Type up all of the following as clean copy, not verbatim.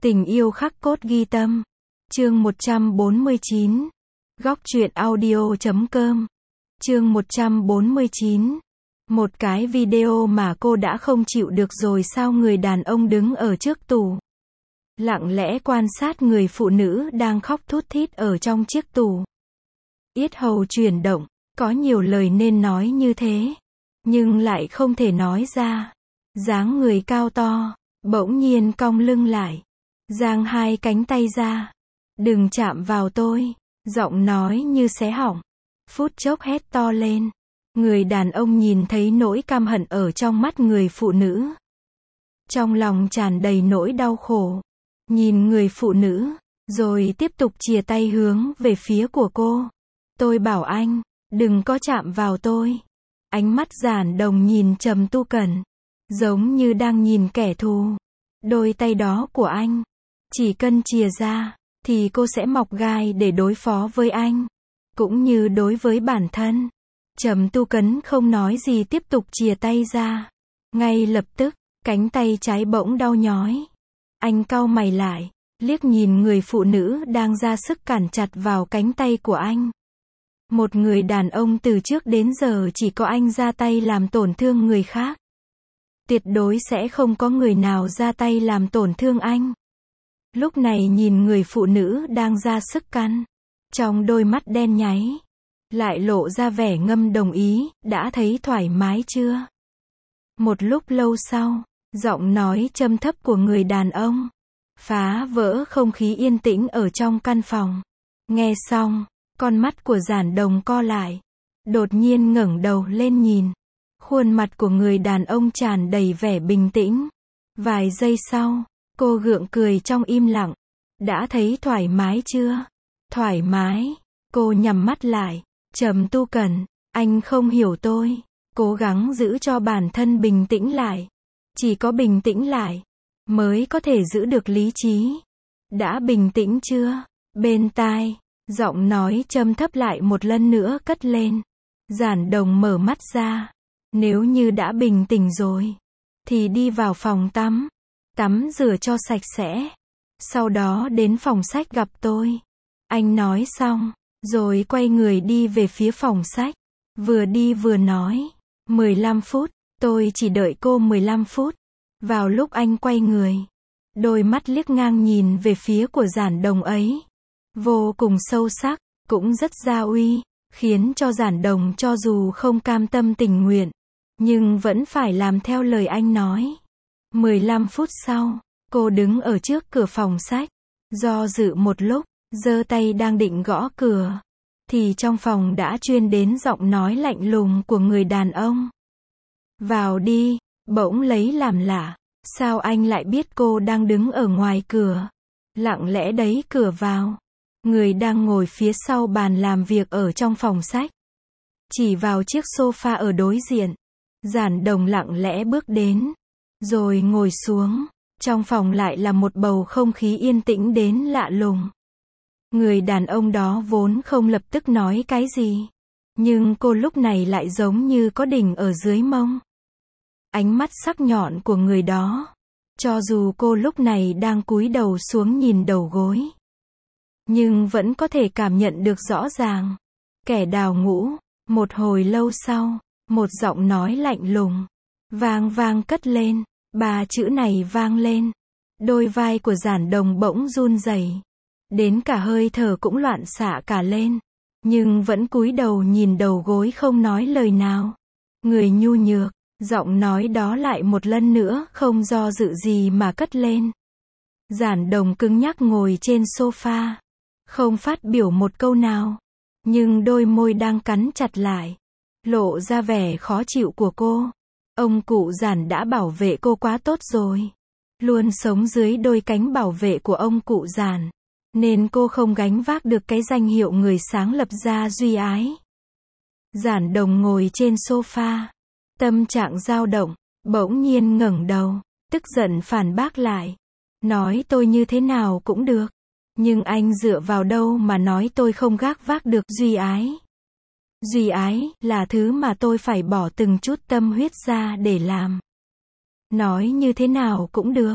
Tình yêu khắc cốt ghi tâm. Chương 149. Góc truyện audio.com. Chương 149. Một cái video mà cô đã không chịu được rồi sao? Người đàn ông đứng ở trước tủ, lặng lẽ quan sát người phụ nữ đang khóc thút thít ở trong chiếc tủ. Yết hầu chuyển động, có nhiều lời nên nói như thế, nhưng lại không thể nói ra. Dáng người cao to, bỗng nhiên cong lưng lại, giang hai cánh tay ra. Đừng chạm vào tôi, giọng nói như xé họng. Phút chốc hét to lên. Người đàn ông nhìn thấy nỗi căm hận ở trong mắt người phụ nữ, trong lòng tràn đầy nỗi đau khổ. Nhìn người phụ nữ, rồi tiếp tục chìa tay hướng về phía của cô. Tôi bảo anh, đừng có chạm vào tôi. Ánh mắt Giản Đồng nhìn Trầm Tu Cẩn, giống như đang nhìn kẻ thù. Đôi tay đó của anh, chỉ cần chìa ra, thì cô sẽ mọc gai để đối phó với anh, cũng như đối với bản thân. Trầm Tu Cẩn không nói gì tiếp tục chìa tay ra. Ngay lập tức, cánh tay trái bỗng đau nhói. Anh cau mày lại, liếc nhìn người phụ nữ đang ra sức cản chặt vào cánh tay của anh. Một người đàn ông từ trước đến giờ chỉ có anh ra tay làm tổn thương người khác. Tuyệt đối sẽ không có người nào ra tay làm tổn thương anh. Lúc này nhìn người phụ nữ đang ra sức cắn, trong đôi mắt đen nháy lại lộ ra vẻ ngầm đồng ý. Đã thấy thoải mái chưa? Một lúc lâu sau, giọng nói trầm thấp của người đàn ông phá vỡ không khí yên tĩnh ở trong căn phòng. Nghe xong, con mắt của Giản Đồng co lại, đột nhiên ngẩng đầu lên nhìn. Khuôn mặt của người đàn ông tràn đầy vẻ bình tĩnh. Vài giây sau, cô gượng cười trong im lặng. Đã thấy thoải mái chưa? Thoải mái. Cô nhắm mắt lại. Trầm Tu Cẩn, anh không hiểu tôi. Cố gắng giữ cho bản thân bình tĩnh lại. Chỉ có bình tĩnh lại, mới có thể giữ được lý trí. Đã bình tĩnh chưa? Bên tai, giọng nói trầm thấp lại một lần nữa cất lên. Giản Đồng mở mắt ra. Nếu như đã bình tĩnh rồi, thì đi vào phòng tắm, tắm rửa cho sạch sẽ. Sau đó đến phòng sách gặp tôi. Anh nói xong, rồi quay người đi về phía phòng sách. Vừa đi vừa nói, 15 phút, tôi chỉ đợi cô 15 phút. Vào lúc anh quay người, đôi mắt liếc ngang nhìn về phía của Giản Đồng ấy, vô cùng sâu sắc, cũng rất gia uy, khiến cho Giản Đồng cho dù không cam tâm tình nguyện, nhưng vẫn phải làm theo lời anh nói. 15 phút sau, cô đứng ở trước cửa phòng sách, do dự một lúc, giơ tay đang định gõ cửa, thì trong phòng đã truyền đến giọng nói lạnh lùng của người đàn ông. Vào đi. Bỗng lấy làm lạ, sao anh lại biết cô đang đứng ở ngoài cửa? Lặng lẽ đẩy cửa vào. Người đang ngồi phía sau bàn làm việc ở trong phòng sách, chỉ vào chiếc sofa ở đối diện. Giản Đồng lặng lẽ bước đến, rồi ngồi xuống. Trong phòng lại là một bầu không khí yên tĩnh đến lạ lùng. Người đàn ông đó vốn không lập tức nói cái gì, nhưng cô lúc này lại giống như có đỉnh ở dưới mông. Ánh mắt sắc nhọn của người đó, cho dù cô lúc này đang cúi đầu xuống nhìn đầu gối, nhưng vẫn có thể cảm nhận được rõ ràng. Kẻ đào ngũ. Một hồi lâu sau, một giọng nói lạnh lùng, vang vang cất lên. Ba chữ này vang lên, đôi vai của Giản Đồng bỗng run rẩy, đến cả hơi thở cũng loạn xạ cả lên, nhưng vẫn cúi đầu nhìn đầu gối không nói lời nào. Người nhu nhược. Giọng nói đó lại một lần nữa không do dự gì mà cất lên. Giản Đồng cứng nhắc ngồi trên sofa, không phát biểu một câu nào, nhưng đôi môi đang cắn chặt lại, lộ ra vẻ khó chịu của cô. Ông cụ Giản đã bảo vệ cô quá tốt rồi, luôn sống dưới đôi cánh bảo vệ của ông cụ Giản, nên cô không gánh vác được cái danh hiệu người sáng lập ra Duy Ái. Giản Đồng ngồi trên sofa, tâm trạng dao động, bỗng nhiên ngẩng đầu, tức giận phản bác lại. Nói tôi như thế nào cũng được, nhưng anh dựa vào đâu mà nói tôi không gác vác được Duy Ái? Duy Ái là thứ mà tôi phải bỏ từng chút tâm huyết ra để làm. Nói như thế nào cũng được.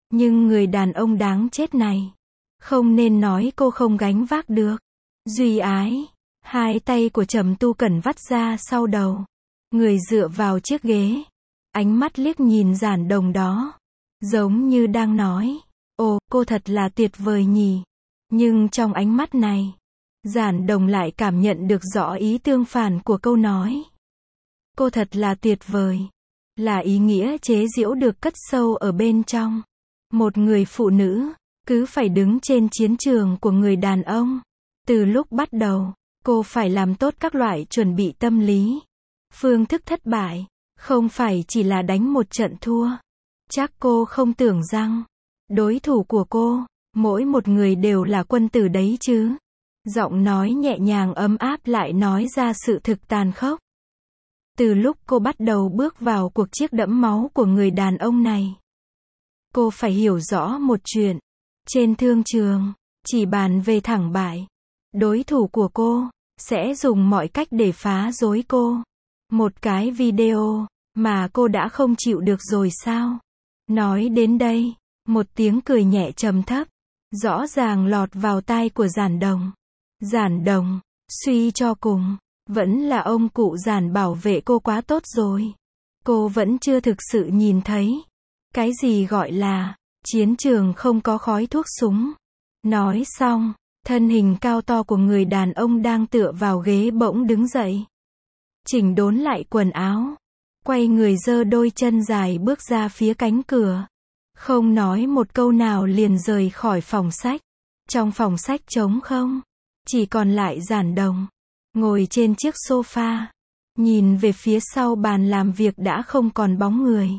Nhưng người đàn ông đáng chết này, không nên nói cô không gánh vác được. Duy Ái, hai tay của Trầm Tu Cẩn vắt ra sau đầu, người dựa vào chiếc ghế, ánh mắt liếc nhìn Giản Đồng đó, giống như đang nói, ồ, cô thật là tuyệt vời nhỉ. Nhưng trong ánh mắt này, Giản Đồng lại cảm nhận được rõ ý tương phản của câu nói. Cô thật là tuyệt vời, là ý nghĩa chế giễu được cất sâu ở bên trong. Một người phụ nữ, cứ phải đứng trên chiến trường của người đàn ông. Từ lúc bắt đầu, cô phải làm tốt các loại chuẩn bị tâm lý. Phương thức thất bại, không phải chỉ là đánh một trận thua. Chắc cô không tưởng rằng, đối thủ của cô, mỗi một người đều là quân tử đấy chứ. Giọng nói nhẹ nhàng ấm áp lại nói ra sự thực tàn khốc. Từ lúc cô bắt đầu bước vào cuộc chiếc đẫm máu của người đàn ông này, cô phải hiểu rõ một chuyện. Trên thương trường, chỉ bàn về thẳng bại, đối thủ của cô sẽ dùng mọi cách để phá rối cô. Một cái video mà cô đã không chịu được rồi sao? Nói đến đây, một tiếng cười nhẹ trầm thấp, rõ ràng lọt vào tai của Giản Đồng. Giản Đồng, suy cho cùng, vẫn là ông cụ Giản bảo vệ cô quá tốt rồi. Cô vẫn chưa thực sự nhìn thấy cái gì gọi là chiến trường không có khói thuốc súng. Nói xong, thân hình cao to của người đàn ông đang tựa vào ghế bỗng đứng dậy, chỉnh đốn lại quần áo, quay người giơ đôi chân dài bước ra phía cánh cửa. Không nói một câu nào liền rời khỏi phòng sách. Trong phòng sách trống không, chỉ còn lại Giản Đồng, ngồi trên chiếc sofa, nhìn về phía sau bàn làm việc đã không còn bóng người.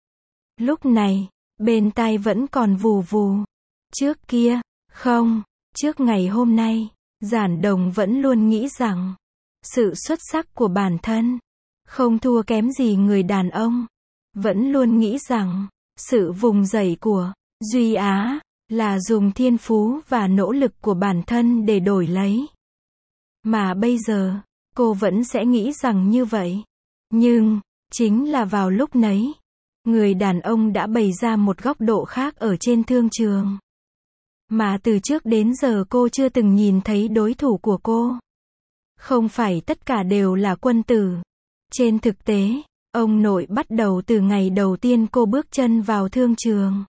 Lúc này, bên tai vẫn còn vù vù. Trước kia, không, trước ngày hôm nay, Giản Đồng vẫn luôn nghĩ rằng, sự xuất sắc của bản thân, không thua kém gì người đàn ông. Vẫn luôn nghĩ rằng, sự vùng dậy của Duy Á, là dùng thiên phú và nỗ lực của bản thân để đổi lấy. Mà bây giờ, cô vẫn sẽ nghĩ rằng như vậy. Nhưng, chính là vào lúc nấy, người đàn ông đã bày ra một góc độ khác ở trên thương trường. Mà từ trước đến giờ cô chưa từng nhìn thấy đối thủ của cô. Không phải tất cả đều là quân tử. Trên thực tế, ông nội bắt đầu từ ngày đầu tiên cô bước chân vào thương trường.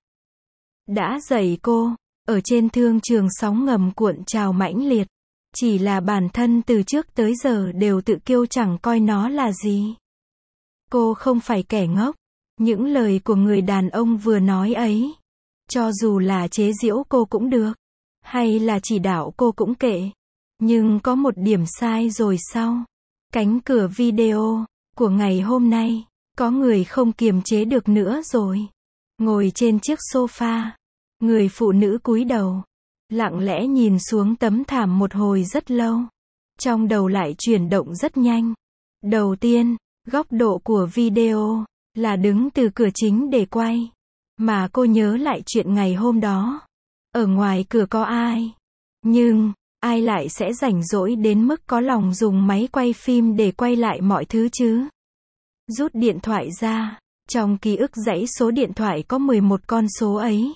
Đã dạy cô, ở trên thương trường sóng ngầm cuộn trào mãnh liệt. Chỉ là bản thân từ trước tới giờ đều tự kiêu chẳng coi nó là gì. Cô không phải kẻ ngốc. Những lời của người đàn ông vừa nói ấy, cho dù là chế giễu cô cũng được, hay là chỉ đạo cô cũng kệ. Nhưng có một điểm sai rồi sau. Cánh cửa video của ngày hôm nay, có người không kiềm chế được nữa rồi. Ngồi trên chiếc sofa, người phụ nữ cúi đầu, lặng lẽ nhìn xuống tấm thảm một hồi rất lâu. Trong đầu lại chuyển động rất nhanh. Đầu tiên, góc độ của video là đứng từ cửa chính để quay. Mà cô nhớ lại chuyện ngày hôm đó. Ở ngoài cửa có ai? Nhưng, ai lại sẽ rảnh rỗi đến mức có lòng dùng máy quay phim để quay lại mọi thứ chứ? Rút điện thoại ra, trong ký ức dãy số điện thoại có 11 con số ấy.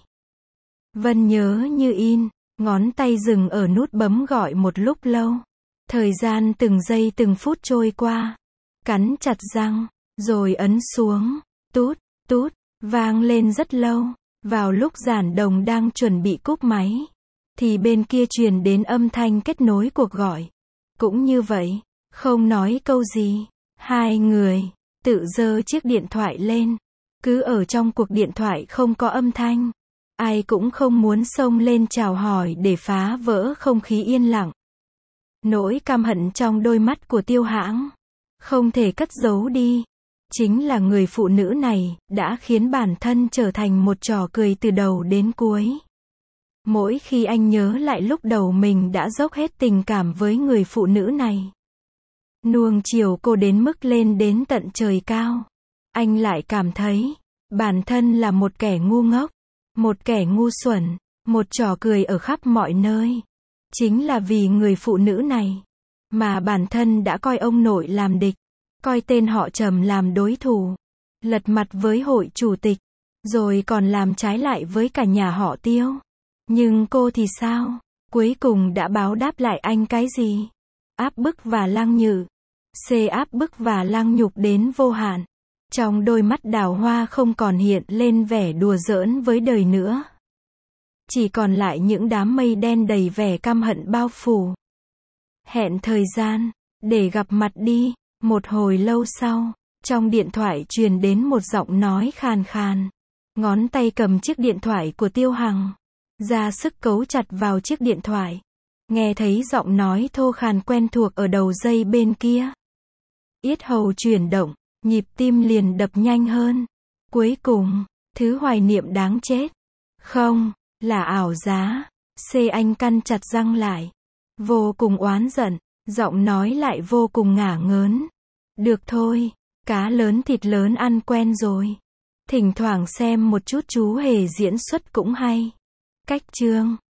Vân nhớ như in, ngón tay dừng ở nút bấm gọi một lúc lâu. Thời gian từng giây từng phút trôi qua. Cắn chặt răng, rồi ấn xuống. Tút, tút, vang lên rất lâu. Vào lúc Giản Đồng đang chuẩn bị cúp máy, thì bên kia truyền đến âm thanh kết nối cuộc gọi. Cũng như vậy, không nói câu gì, hai người tự giơ chiếc điện thoại lên. Cứ ở trong cuộc điện thoại không có âm thanh. Ai cũng không muốn xông lên chào hỏi để phá vỡ không khí yên lặng. Nỗi căm hận trong đôi mắt của Tiêu Hãng không thể cất giấu đi. Chính là người phụ nữ này đã khiến bản thân trở thành một trò cười từ đầu đến cuối. Mỗi khi anh nhớ lại lúc đầu mình đã dốc hết tình cảm với người phụ nữ này, nuông chiều cô đến mức lên đến tận trời cao, anh lại cảm thấy bản thân là một kẻ ngu ngốc, một kẻ ngu xuẩn, một trò cười ở khắp mọi nơi. Chính là vì người phụ nữ này mà bản thân đã coi ông nội làm địch, coi tên họ Trầm làm đối thủ, lật mặt với hội chủ tịch. Rồi còn làm trái lại với cả nhà họ Tiêu. Nhưng cô thì sao? Cuối cùng đã báo đáp lại anh cái gì? Áp bức và lăng nhự. C áp bức và lăng nhục đến vô hạn. Trong đôi mắt Đào Hoa không còn hiện lên vẻ đùa giỡn với đời nữa. Chỉ còn lại những đám mây đen đầy vẻ căm hận bao phủ. Hẹn thời gian, để gặp mặt đi. Một hồi lâu sau, trong điện thoại truyền đến một giọng nói khàn khàn. Ngón tay cầm chiếc điện thoại của Tiêu Hằng. Ra sức cấu chặt vào chiếc điện thoại. Nghe thấy giọng nói thô khàn quen thuộc ở đầu dây bên kia. Yết hầu chuyển động, nhịp tim liền đập nhanh hơn. Cuối cùng, thứ hoài niệm đáng chết. Không, là ảo giá. C anh căn chặt răng lại. Vô cùng oán giận, giọng nói lại vô cùng ngả ngớn. Được thôi, cá lớn thịt lớn ăn quen rồi. Thỉnh thoảng xem một chút chú hề diễn xuất cũng hay. Cách chương